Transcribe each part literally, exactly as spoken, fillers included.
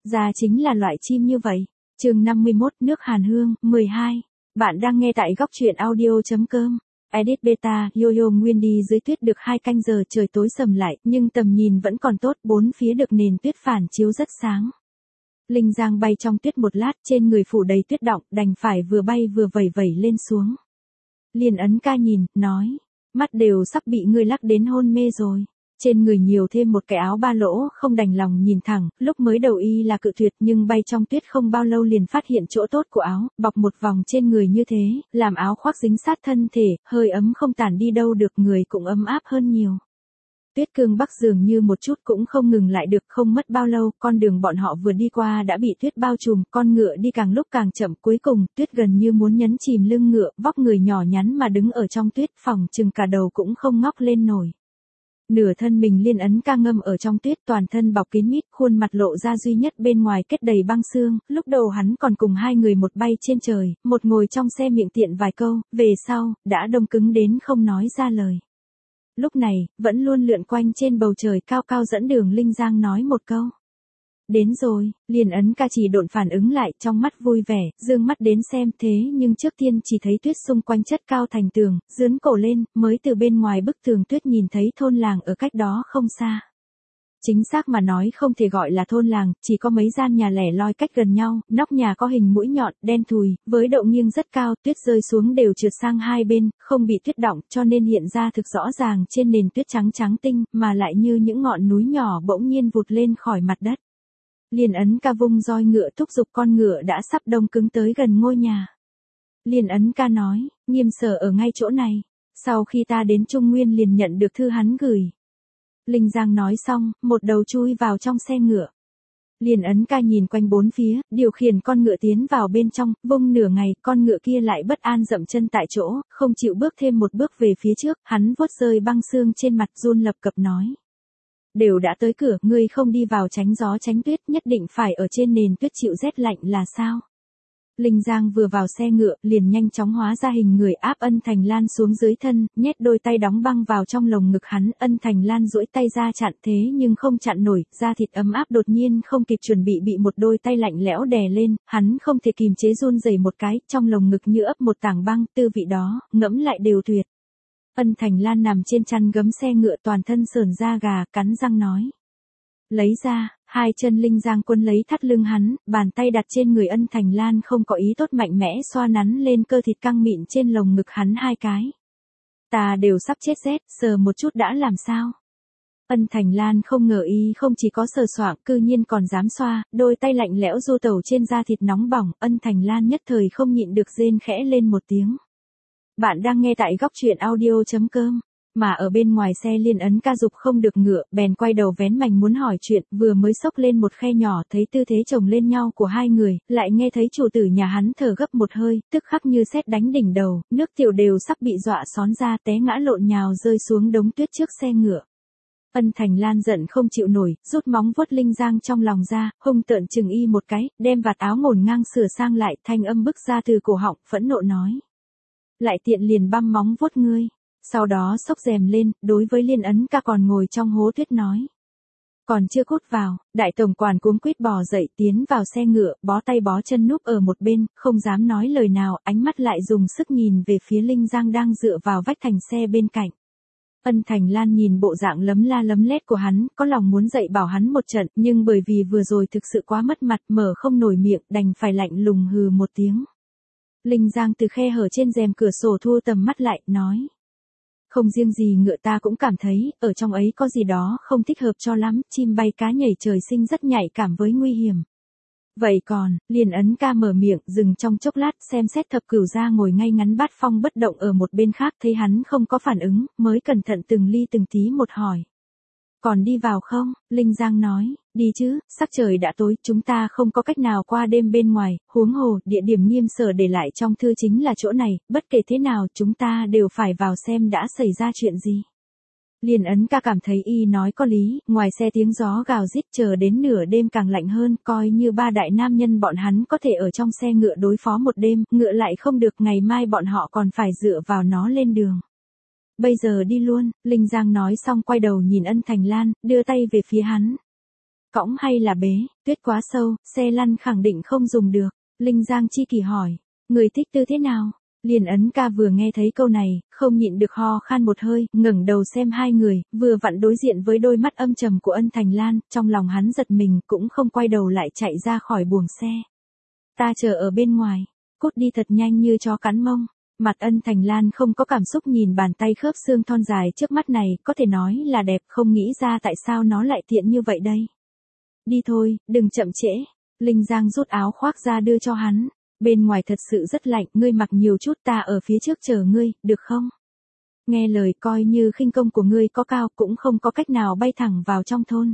ra chính là loại chim như vậy. Chương năm mươi mốt, nước Hàn Hương, mười hai. Bạn đang nghe tại góc truyện audio chấm com. Edit beta, Yo-yo Nguyên đi dưới tuyết được hai canh giờ, trời tối sầm lại, nhưng tầm nhìn vẫn còn tốt, bốn phía được nền tuyết phản chiếu rất sáng. Linh Giang bay trong tuyết một lát, trên người phủ đầy tuyết đọng, đành phải vừa bay vừa vẩy vẩy lên xuống. Liên Ấn Ca nhìn, nói, mắt đều sắp bị ngươi lắc đến hôn mê rồi. Trên người nhiều thêm một cái áo ba lỗ, không đành lòng nhìn thẳng, lúc mới đầu y là cự tuyệt nhưng bay trong tuyết không bao lâu liền phát hiện chỗ tốt của áo, bọc một vòng trên người như thế, làm áo khoác dính sát thân thể, hơi ấm không tản đi đâu được, người cũng ấm áp hơn nhiều. Tuyết cương Bắc dường như một chút cũng không ngừng lại được, không mất bao lâu, con đường bọn họ vừa đi qua đã bị tuyết bao trùm, con ngựa đi càng lúc càng chậm, cuối cùng, tuyết gần như muốn nhấn chìm lưng ngựa, vóc người nhỏ nhắn mà đứng ở trong tuyết, phòng chừng cả đầu cũng không ngóc lên nổi. Nửa thân mình Liên Ấn Ca ngâm ở trong tuyết, toàn thân bọc kín mít, khuôn mặt lộ ra duy nhất bên ngoài kết đầy băng sương, lúc đầu hắn còn cùng hai người một bay trên trời, một ngồi trong xe miệng tiện vài câu, về sau, đã đông cứng đến không nói ra lời. Lúc này, vẫn luôn lượn quanh trên bầu trời cao cao dẫn đường Linh Giang nói một câu. Đến rồi, Liên Ấn Ca chỉ độn phản ứng lại, trong mắt vui vẻ, dương mắt đến xem, thế nhưng trước tiên chỉ thấy tuyết xung quanh chất cao thành tường, dướn cổ lên, mới từ bên ngoài bức tường tuyết nhìn thấy thôn làng ở cách đó không xa. Chính xác mà nói không thể gọi là thôn làng, chỉ có mấy gian nhà lẻ loi cách gần nhau, nóc nhà có hình mũi nhọn, đen thùi, với độ nghiêng rất cao, tuyết rơi xuống đều trượt sang hai bên, không bị tuyết đọng, cho nên hiện ra thực rõ ràng trên nền tuyết trắng trắng tinh, mà lại như những ngọn núi nhỏ bỗng nhiên vụt lên khỏi mặt đất. Liên Ấn Ca vung roi ngựa thúc giục con ngựa đã sắp đông cứng tới gần ngôi nhà. Liên Ấn Ca nói, Nghiêm Sở ở ngay chỗ này, sau khi ta đến Trung Nguyên liền nhận được thư hắn gửi. Linh Giang nói xong, một đầu chui vào trong xe ngựa. Liên Ấn Ca nhìn quanh bốn phía, điều khiển con ngựa tiến vào bên trong, vung nửa ngày, con ngựa kia lại bất an dậm chân tại chỗ, không chịu bước thêm một bước về phía trước, hắn vuốt rơi băng sương trên mặt, run lập cập nói. Đều đã tới cửa, ngươi không đi vào tránh gió tránh tuyết, nhất định phải ở trên nền tuyết chịu rét lạnh là sao? Linh Giang vừa vào xe ngựa, liền nhanh chóng hóa ra hình người áp Ân Thành Lan xuống dưới thân, nhét đôi tay đóng băng vào trong lồng ngực hắn, Ân Thành Lan duỗi tay ra chặn thế nhưng không chặn nổi, da thịt ấm áp đột nhiên không kịp chuẩn bị bị một đôi tay lạnh lẽo đè lên, hắn không thể kìm chế run rẩy một cái, trong lồng ngực như ấp một tảng băng, tư vị đó, ngẫm lại đều tuyệt. Ân Thành Lan nằm trên chăn gấm xe ngựa toàn thân sởn da gà, cắn răng nói. Lấy ra, hai chân Linh Giang Quân lấy thắt lưng hắn, bàn tay đặt trên người Ân Thành Lan không có ý tốt mạnh mẽ xoa nắn lên cơ thịt căng mịn trên lồng ngực hắn hai cái. Ta đều sắp chết rét, sờ một chút đã làm sao? Ân Thành Lan không ngờ y không chỉ có sờ soạng, cư nhiên còn dám xoa, đôi tay lạnh lẽo du tẩu trên da thịt nóng bỏng, Ân Thành Lan nhất thời không nhịn được rên khẽ lên một tiếng. Bạn đang nghe tại góc truyện audio chấm com. Mà ở bên ngoài xe Liên Ấn Ca dục không được ngựa, bèn quay đầu vén mành muốn hỏi chuyện, vừa mới xốc lên một khe nhỏ thấy tư thế chồng lên nhau của hai người, lại nghe thấy chủ tử nhà hắn thở gấp một hơi, tức khắc như sét đánh đỉnh đầu, nước tiểu đều sắp bị dọa xón ra té ngã lộn nhào rơi xuống đống tuyết trước xe ngựa. Ân Thành Lan giận không chịu nổi, rút móng vuốt Linh Giang trong lòng ra, hung tợn chừng y một cái, đem vạt áo ngổn ngang sửa sang lại, thanh âm bức ra từ cổ họng, phẫn nộ nói. Lại tiện liền băm móng vuốt ngươi. Sau đó xốc rèm lên, đối với Liên Ấn Ca còn ngồi trong hố tuyết nói. Còn chưa cút vào, đại tổng quản cuống quýt bò dậy tiến vào xe ngựa, bó tay bó chân núp ở một bên, không dám nói lời nào, ánh mắt lại dùng sức nhìn về phía Linh Giang đang dựa vào vách thành xe bên cạnh. Ân Thành Lan nhìn bộ dạng lấm la lấm lét của hắn, có lòng muốn dạy bảo hắn một trận, nhưng bởi vì vừa rồi thực sự quá mất mặt, mở không nổi miệng, đành phải lạnh lùng hừ một tiếng. Linh Giang từ khe hở trên rèm cửa sổ thu tầm mắt lại, nói. Không riêng gì ngựa ta cũng cảm thấy, ở trong ấy có gì đó không thích hợp cho lắm, chim bay cá nhảy trời sinh rất nhạy cảm với nguy hiểm. Vậy còn, Liên Ấn Ca mở miệng, dừng trong chốc lát, xem xét thập cửu ra ngồi ngay ngắn bát phong bất động ở một bên khác, thấy hắn không có phản ứng, mới cẩn thận từng ly từng tí một hỏi. Còn đi vào không? Linh Giang nói, đi chứ, sắc trời đã tối, chúng ta không có cách nào qua đêm bên ngoài, huống hồ, địa điểm Nghiêm Sở để lại trong thư chính là chỗ này, bất kể thế nào chúng ta đều phải vào xem đã xảy ra chuyện gì. Liên Ấn Ca cảm thấy y nói có lý, ngoài xe tiếng gió gào rít chờ đến nửa đêm càng lạnh hơn, coi như ba đại nam nhân bọn hắn có thể ở trong xe ngựa đối phó một đêm, ngựa lại không được, ngày mai bọn họ còn phải dựa vào nó lên đường. Bây giờ đi luôn, Linh Giang nói xong quay đầu nhìn Ân Thành Lan, đưa tay về phía hắn. Cõng hay là bế, tuyết quá sâu, xe lăn khẳng định không dùng được. Linh Giang chi kỳ hỏi, người thích tư thế nào? Liền Ấn Ca vừa nghe thấy câu này, không nhịn được ho khan một hơi, ngẩng đầu xem hai người, vừa vặn đối diện với đôi mắt âm trầm của Ân Thành Lan, trong lòng hắn giật mình, cũng không quay đầu lại chạy ra khỏi buồng xe. Ta chờ ở bên ngoài, cút đi thật nhanh như chó cắn mông. Mặt Ân Thành Lan không có cảm xúc nhìn bàn tay khớp xương thon dài trước mắt này, có thể nói là đẹp, không nghĩ ra tại sao nó lại tiện như vậy đây. Đi thôi, đừng chậm trễ. Linh Giang rút áo khoác ra đưa cho hắn. Bên ngoài thật sự rất lạnh, ngươi mặc nhiều chút, ta ở phía trước chờ ngươi, được không? Nghe lời, coi như khinh công của ngươi có cao cũng không có cách nào bay thẳng vào trong thôn.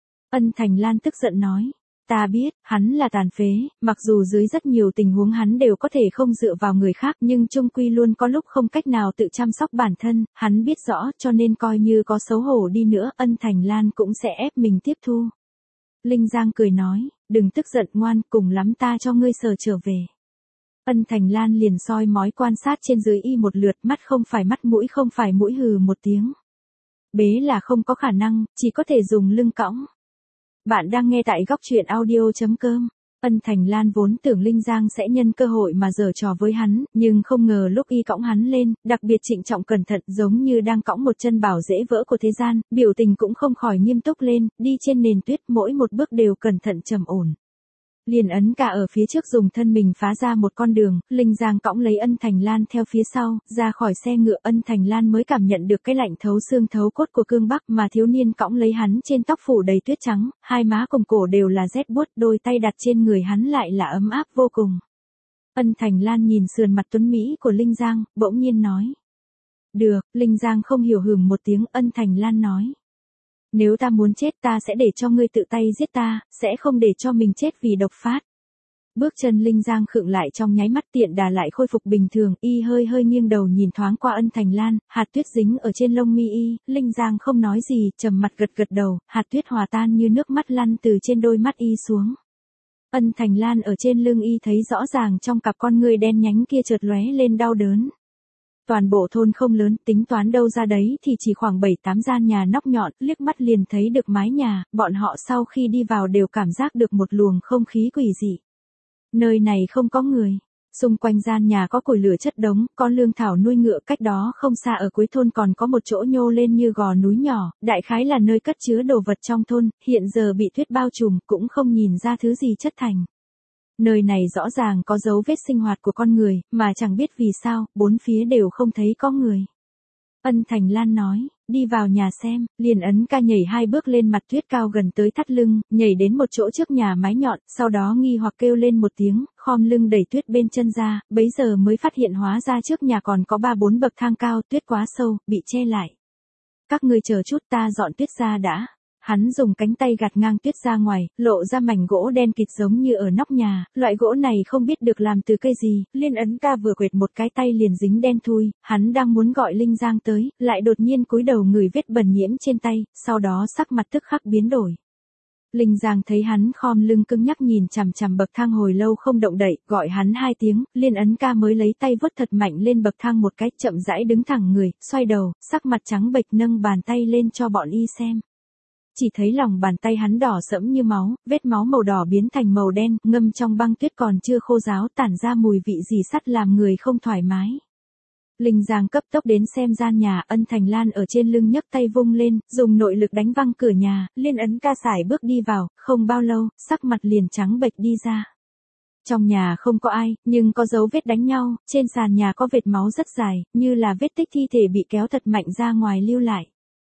Ân Thành Lan tức giận nói. Ta biết, hắn là tàn phế, mặc dù dưới rất nhiều tình huống hắn đều có thể không dựa vào người khác nhưng chung quy luôn có lúc không cách nào tự chăm sóc bản thân, hắn biết rõ cho nên coi như có xấu hổ đi nữa, Ân Thành Lan cũng sẽ ép mình tiếp thu. Linh Giang cười nói, đừng tức giận ngoan, cùng lắm ta cho ngươi sờ trở về. Ân Thành Lan liền soi mói quan sát trên dưới y một lượt, mắt không phải mắt, mũi không phải mũi, hừ một tiếng. Bế là không có khả năng, chỉ có thể dùng lưng cõng. Bạn đang nghe tại góc truyện audio chấm com. Ân Thành Lan vốn tưởng Linh Giang sẽ nhân cơ hội mà giở trò với hắn, nhưng không ngờ lúc y cõng hắn lên, đặc biệt trịnh trọng cẩn thận giống như đang cõng một chân bảo dễ vỡ của thế gian, biểu tình cũng không khỏi nghiêm túc lên, đi trên nền tuyết mỗi một bước đều cẩn thận trầm ổn. Liền Ấn Ca ở phía trước dùng thân mình phá ra một con đường, Linh Giang cõng lấy Ân Thành Lan theo phía sau, ra khỏi xe ngựa. Ân Thành Lan mới cảm nhận được cái lạnh thấu xương thấu cốt của cương bắc mà thiếu niên cõng lấy hắn trên tóc phủ đầy tuyết trắng, hai má cùng cổ đều là rét buốt, đôi tay đặt trên người hắn lại là ấm áp vô cùng. Ân Thành Lan nhìn sườn mặt tuấn mỹ của Linh Giang, bỗng nhiên nói. Được, Linh Giang không hiểu hừm một tiếng. Ân Thành Lan nói. Nếu ta muốn chết ta sẽ để cho ngươi tự tay giết ta, sẽ không để cho mình chết vì độc phát. Bước chân Linh Giang khựng lại trong nháy mắt, tiện đà lại khôi phục bình thường, y hơi hơi nghiêng đầu nhìn thoáng qua Ân Thành Lan, hạt tuyết dính ở trên lông mi y, Linh Giang không nói gì, trầm mặt gật gật đầu, hạt tuyết hòa tan như nước mắt lăn từ trên đôi mắt y xuống. Ân Thành Lan ở trên lưng y thấy rõ ràng trong cặp con ngươi đen nhánh kia chợt lóe lên đau đớn. Toàn bộ thôn không lớn, tính toán đâu ra đấy thì chỉ khoảng bảy tám gian nhà nóc nhọn, liếc mắt liền thấy được mái nhà, bọn họ sau khi đi vào đều cảm giác được một luồng không khí quỷ dị. Nơi này không có người, xung quanh gian nhà có củi lửa chất đống, có lương thảo nuôi ngựa, cách đó không xa ở cuối thôn còn có một chỗ nhô lên như gò núi nhỏ, đại khái là nơi cất chứa đồ vật trong thôn, hiện giờ bị tuyết bao trùm, cũng không nhìn ra thứ gì chất thành. Nơi này rõ ràng có dấu vết sinh hoạt của con người, mà chẳng biết vì sao, bốn phía đều không thấy có người. Ân Thành Lan nói, đi vào nhà xem. Liền Ấn Ca nhảy hai bước lên mặt tuyết cao gần tới thắt lưng, nhảy đến một chỗ trước nhà mái nhọn, sau đó nghi hoặc kêu lên một tiếng, khom lưng đẩy tuyết bên chân ra, bấy giờ mới phát hiện hóa ra trước nhà còn có ba bốn bậc thang cao, tuyết quá sâu, bị che lại. Các ngươi chờ chút, ta dọn tuyết ra đã. Hắn dùng cánh tay gạt ngang tuyết ra ngoài, lộ ra mảnh gỗ đen kịt giống như ở nóc nhà, loại gỗ này không biết được làm từ cây gì, Liên Ấn Ca vừa quệt một cái tay liền dính đen thui, hắn đang muốn gọi Linh Giang tới, lại đột nhiên cúi đầu ngửi vết bẩn nhiễm trên tay, sau đó sắc mặt tức khắc biến đổi. Linh Giang thấy hắn khom lưng cứng nhắc nhìn chằm chằm bậc thang hồi lâu không động đậy, gọi hắn hai tiếng, Liên Ấn Ca mới lấy tay vuốt thật mạnh lên bậc thang một cái, chậm rãi đứng thẳng người, xoay đầu, sắc mặt trắng bệch nâng bàn tay lên cho bọn y xem. Chỉ thấy lòng bàn tay hắn đỏ sẫm như máu, vết máu màu đỏ biến thành màu đen, ngâm trong băng tuyết còn chưa khô ráo, tản ra mùi vị dì sắt làm người không thoải mái. Linh Giang cấp tốc đến xem gian nhà, Ân Thành Lan ở trên lưng nhấc tay vung lên, dùng nội lực đánh văng cửa nhà, Liên Ấn Ca sải bước đi vào, không bao lâu, sắc mặt liền trắng bệch đi ra. Trong nhà không có ai, nhưng có dấu vết đánh nhau, trên sàn nhà có vệt máu rất dài, như là vết tích thi thể bị kéo thật mạnh ra ngoài lưu lại.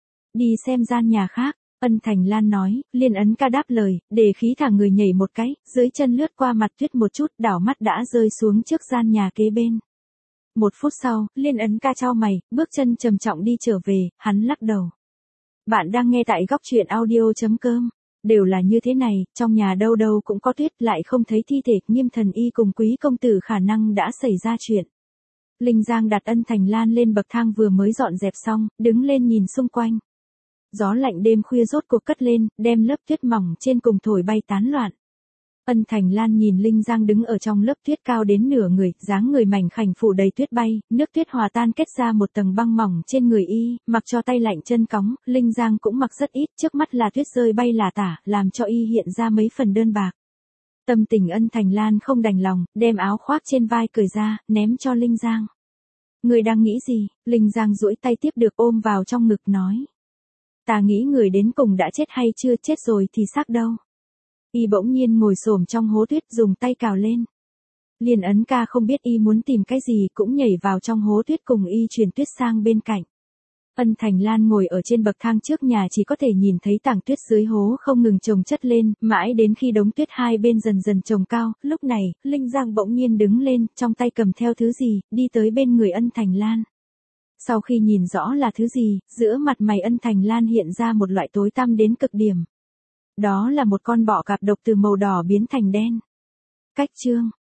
Đi xem gian nhà khác. Ân Thành Lan nói, Liên Ấn Ca đáp lời, để khí thả người nhảy một cái, dưới chân lướt qua mặt tuyết một chút, đảo mắt đã rơi xuống trước gian nhà kế bên. Một phút sau, Liên Ấn Ca chau mày, bước chân trầm trọng đi trở về, hắn lắc đầu. Bạn đang nghe tại góc truyện audio chấm com. Đều là như thế này, trong nhà đâu đâu cũng có tuyết, lại không thấy thi thể, Nghiêm Thần Y cùng Quý công tử khả năng đã xảy ra chuyện. Linh Giang đặt Ân Thành Lan lên bậc thang vừa mới dọn dẹp xong, đứng lên nhìn xung quanh. Gió lạnh đêm khuya rốt cuộc cất lên, đem lớp tuyết mỏng trên cùng thổi bay tán loạn. Ân Thành Lan nhìn Linh Giang đứng ở trong lớp tuyết cao đến nửa người, dáng người mảnh khảnh phủ đầy tuyết bay, nước tuyết hòa tan kết ra một tầng băng mỏng trên người y, mặc cho tay lạnh chân cóng, Linh Giang cũng mặc rất ít, trước mắt là tuyết rơi bay lả tả, làm cho y hiện ra mấy phần đơn bạc. Tâm tình Ân Thành Lan không đành lòng, đem áo khoác trên vai cởi ra, ném cho Linh Giang. Người đang nghĩ gì? Linh Giang duỗi tay tiếp được ôm vào trong ngực nói. Ta nghĩ người đến cùng đã chết hay chưa, chết rồi thì xác đâu. Y bỗng nhiên ngồi xổm trong hố tuyết dùng tay cào lên. Liên Ấn ca không biết y muốn tìm cái gì cũng nhảy vào trong hố tuyết cùng y chuyển tuyết sang bên cạnh. Ân Thành Lan ngồi ở trên bậc thang trước nhà chỉ có thể nhìn thấy tảng tuyết dưới hố không ngừng chồng chất lên, mãi đến khi đống tuyết hai bên dần dần chồng cao, lúc này, Linh Giang bỗng nhiên đứng lên, trong tay cầm theo thứ gì, đi tới bên người Ân Thành Lan. Sau khi nhìn rõ là thứ gì, giữa mặt mày Ân Thành Lan hiện ra một loại tối tăm đến cực điểm. Đó là một con bọ cạp độc từ màu đỏ biến thành đen. Cách chương